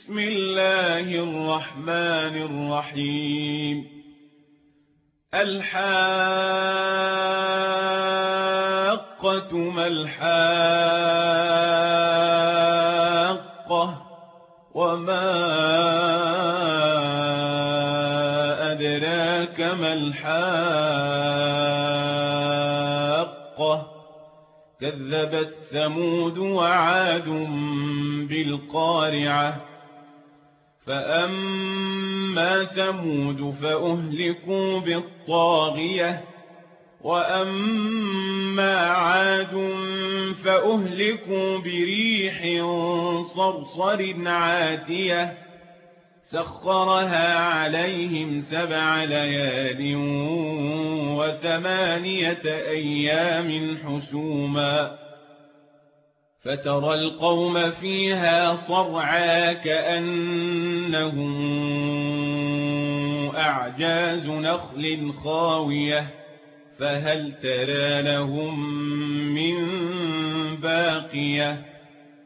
بسم الله الرحمن الرحيم الحاقة ما الحاقة وما أدراك ما الحاقة كذبت ثمود وعاد بالقارعة فأما ثمود فأهلكوا بالطاغية وأما عاد فأهلكوا بريح صرصر عاتية سخرها عليهم 7 ليال و8 أيام حسوما فترى القوم فيها صرعى كأنهم أعجاز نخل خاوية فهل ترى لهم من باقية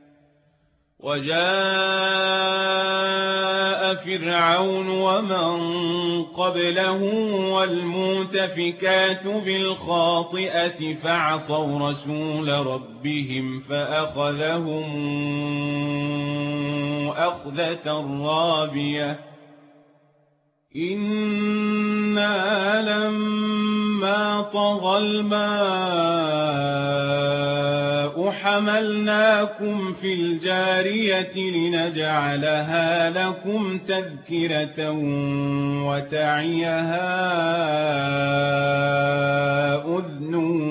وجاء فرعون ومن قبله والمؤتفكات بالخاطئة فعصوا رسول ربهم فأخذهم أخذة رابية إنا لما طغى الماء حملناكم في الجارية لنجعلها لكم تذكرة وتعيها أذن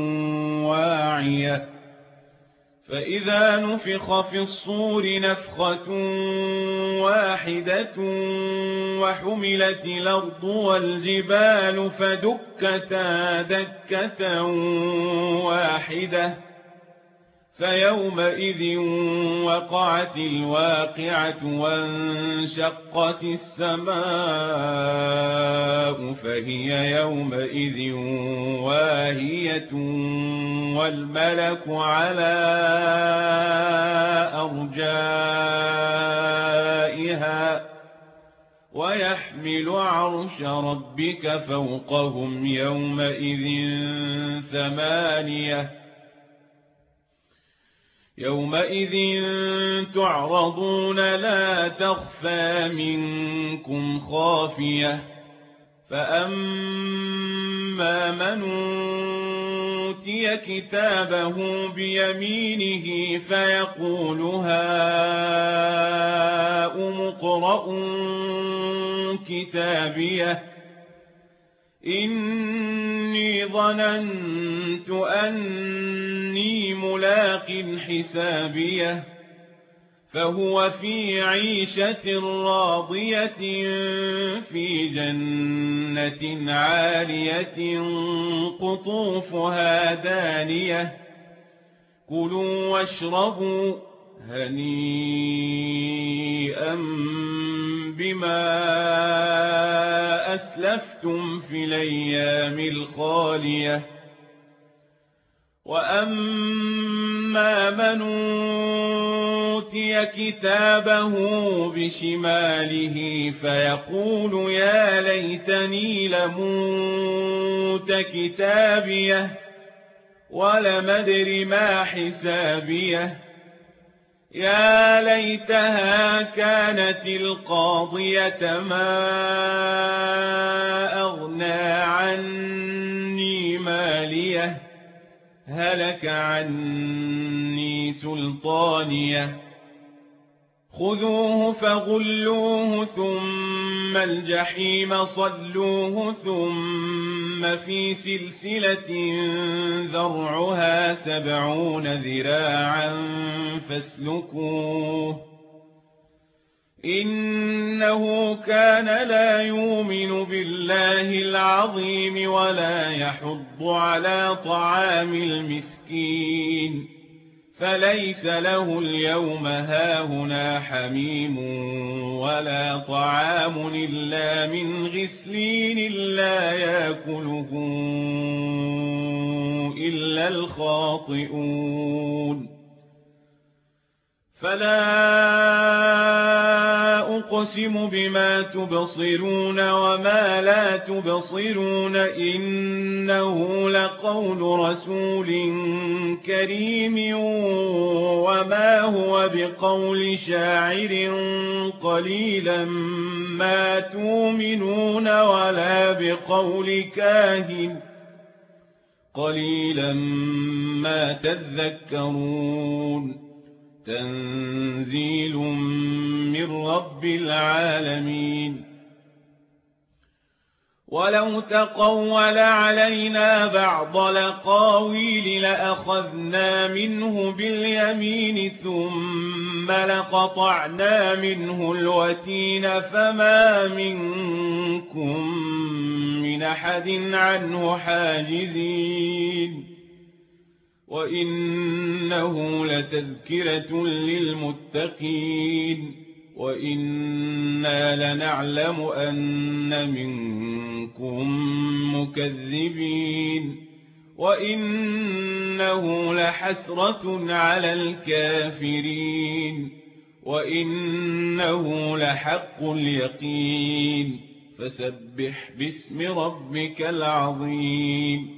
واعية فإذا نفخ في الصور نفخة واحدة وحملت الأرض والجبال فدكتا دكة واحدة فيومئذ وقعت الواقعة وانشقت السماء فهي يومئذ واهية والملك على أرجائها ويحمل عرش ربك فوقهم يومئذ 8 يومئذ تعرضون لا تخفى منكم خافية فأما من أوتي كتابه بيمينه فيقول هاؤم اقرءوا كتابيه إني ظننت أني ملاق حسابيه فهو في عيشة راضية في جنة عالية قطوفها دانية كلوا واشربوا هنيئا بما أسلفتم في الأيام الخالية وأما من أوتي كتابه بشماله فيقول يا ليتني لموت كتابيه ولم أدر ما حسابيه يا ليتها كانت القاضية ما أغنى عني ماليه هلك عني سلطانيه خذوه فغلوه ثم الجحيم صلوه ثم في سلسلة ذرعها 70 ذراعا فاسلكوه إنه كان لا يؤمن بالله العظيم ولا يحض على طعام المسكين فليس له اليوم هاهنا حميم ولا طعام إلا من غسلين لا يأكله إلا الخاطئون فلا أقسم بما تبصرون وما لا تبصرون إنه لقول رسول كريم وما هو بقول شاعر قليلا ما تؤمنون ولا بقول كاهن قليلا ما تذكرون تنزيل من رب العالمين ولو تقول علينا بعض الأقاويل لأخذنا منه باليمين ثم لقطعنا منه الوتين فما منكم من أحد عنه حاجزين وإنه لتذكرة للمتقين وإنا لنعلم أن منكم مكذبين وإنه لحسرة على الكافرين وإنه لحق اليقين فسبح باسم ربك العظيم